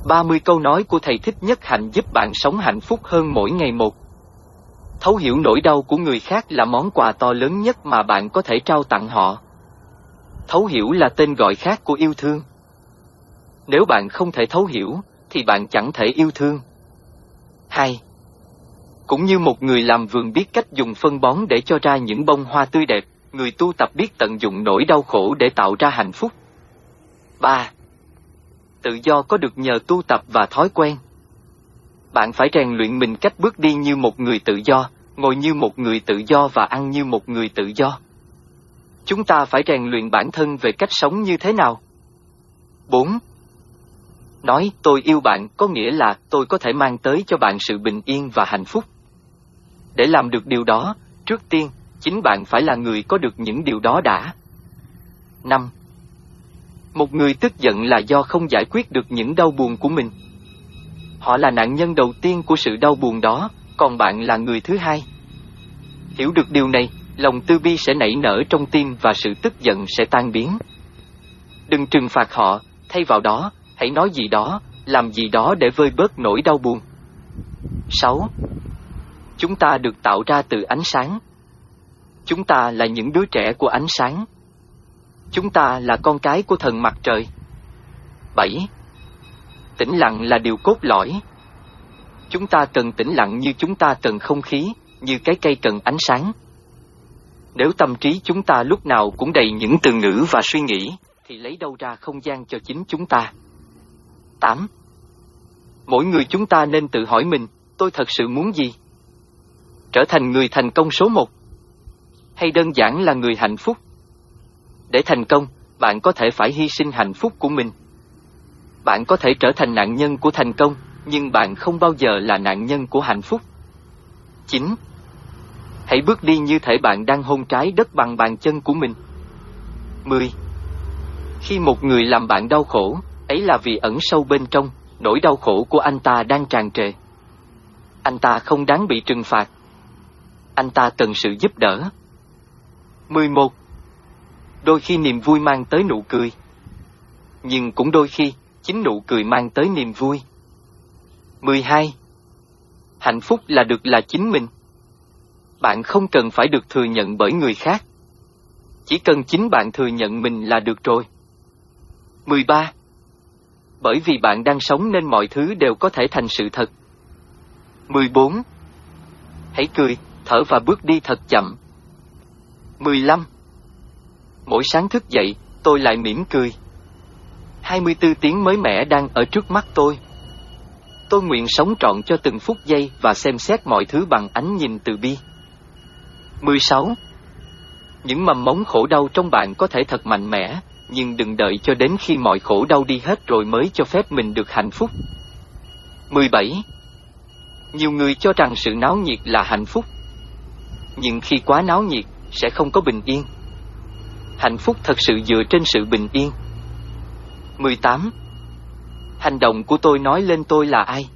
30 câu nói của thầy Thích Nhất Hạnh giúp bạn sống hạnh phúc hơn mỗi ngày một. Thấu hiểu nỗi đau của người khác là món quà to lớn nhất mà bạn có thể trao tặng họ. Thấu hiểu là tên gọi khác của yêu thương. Nếu bạn không thể thấu hiểu, thì bạn chẳng thể yêu thương. 2. Cũng như một người làm vườn biết cách dùng phân bón để cho ra những bông hoa tươi đẹp, người tu tập biết tận dụng nỗi đau khổ để tạo ra hạnh phúc. 3. Tự do có được nhờ tu tập và thói quen. Bạn phải rèn luyện mình cách bước đi như một người tự do, ngồi như một người tự do và ăn như một người tự do. Chúng ta phải rèn luyện bản thân về cách sống như thế nào. 4. Nói tôi yêu bạn có nghĩa là tôi có thể mang tới cho bạn sự bình yên và hạnh phúc. Để làm được điều đó, trước tiên, chính bạn phải là người có được những điều đó đã. 5. Một người tức giận là do không giải quyết được những đau buồn của mình. Họ là nạn nhân đầu tiên của sự đau buồn đó, còn bạn là người thứ hai. Hiểu được điều này, lòng từ bi sẽ nảy nở trong tim và sự tức giận sẽ tan biến. Đừng trừng phạt họ, thay vào đó, hãy nói gì đó, làm gì đó để vơi bớt nỗi đau buồn. 6. Chúng ta được tạo ra từ ánh sáng. Chúng ta là những đứa trẻ của ánh sáng. Chúng ta là con cái của thần mặt trời. 7. Tĩnh lặng là điều cốt lõi. Chúng ta cần tĩnh lặng như chúng ta cần không khí, như cái cây cần ánh sáng. Nếu tâm trí chúng ta lúc nào cũng đầy những từ ngữ và suy nghĩ, thì lấy đâu ra không gian cho chính chúng ta. 8. Mỗi người chúng ta nên tự hỏi mình, tôi thật sự muốn gì? Trở thành người thành công số 1? Hay đơn giản là người hạnh phúc? Để thành công, bạn có thể phải hy sinh hạnh phúc của mình. Bạn có thể trở thành nạn nhân của thành công, nhưng bạn không bao giờ là nạn nhân của hạnh phúc. 9. Hãy bước đi như thể bạn đang hôn trái đất bằng bàn chân của mình. 10. Khi một người làm bạn đau khổ, ấy là vì ẩn sâu bên trong, nỗi đau khổ của anh ta đang tràn trề. Anh ta không đáng bị trừng phạt. Anh ta cần sự giúp đỡ. 11. Đôi khi niềm vui mang tới nụ cười. Nhưng cũng đôi khi, chính nụ cười mang tới niềm vui. 12. Hạnh phúc là chính mình. Bạn không cần phải được thừa nhận bởi người khác. Chỉ cần chính bạn thừa nhận mình là được rồi. 13. Bởi vì bạn đang sống nên mọi thứ đều có thể thành sự thật. 14. Hãy cười, thở và bước đi thật chậm. 15. Mỗi sáng thức dậy, tôi lại mỉm cười. 24 tiếng mới mẻ đang ở trước mắt tôi. Tôi nguyện sống trọn cho từng phút giây và xem xét mọi thứ bằng ánh nhìn từ bi. 16. Những mầm mống khổ đau trong bạn có thể thật mạnh mẽ, nhưng đừng đợi cho đến khi mọi khổ đau đi hết rồi mới cho phép mình được hạnh phúc. 17. Nhiều người cho rằng sự náo nhiệt là hạnh phúc. Nhưng khi quá náo nhiệt, sẽ không có bình yên. Hạnh phúc thật sự dựa trên sự bình yên. 18. Hành động của tôi nói lên tôi là ai.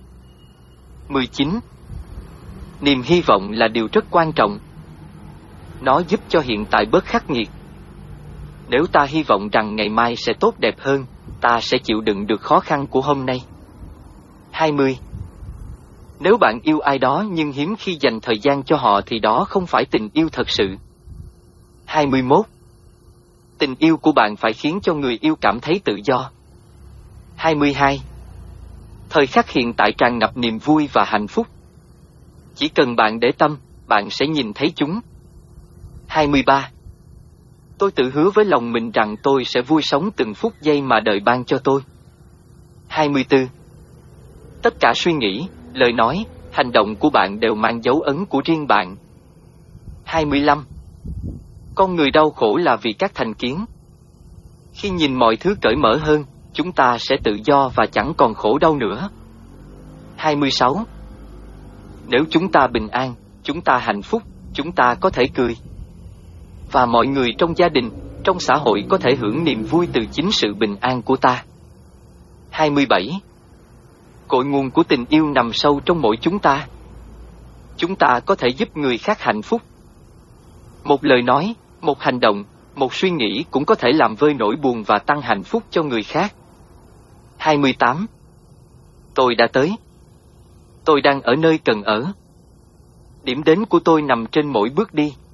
19. Niềm hy vọng là điều rất quan trọng. Nó giúp cho hiện tại bớt khắc nghiệt. Nếu ta hy vọng rằng ngày mai sẽ tốt đẹp hơn, ta sẽ chịu đựng được khó khăn của hôm nay. 20. Nếu bạn yêu ai đó nhưng hiếm khi dành thời gian cho họ thì đó không phải tình yêu thật sự. 21. Tình yêu của bạn phải khiến cho người yêu cảm thấy tự do. 22. Thời khắc hiện tại tràn ngập niềm vui và hạnh phúc. Chỉ cần bạn để tâm, bạn sẽ nhìn thấy chúng. 23. Tôi tự hứa với lòng mình rằng tôi sẽ vui sống từng phút giây mà đời ban cho tôi. 24. Tất cả suy nghĩ, lời nói, hành động của bạn đều mang dấu ấn của riêng bạn. 25. Con người đau khổ là vì các thành kiến. Khi nhìn mọi thứ cởi mở hơn, chúng ta sẽ tự do và chẳng còn khổ đau nữa. 26. Nếu chúng ta bình an, chúng ta hạnh phúc, chúng ta có thể cười. Và mọi người trong gia đình, trong xã hội có thể hưởng niềm vui từ chính sự bình an của ta. 27. Cội nguồn của tình yêu nằm sâu trong mỗi chúng ta. Chúng ta có thể giúp người khác hạnh phúc. Một lời nói, một hành động, một suy nghĩ cũng có thể làm vơi nỗi buồn và tăng hạnh phúc cho người khác. 28. Tôi đã tới. Tôi đang ở nơi cần ở. Điểm đến của tôi nằm trên mỗi bước đi.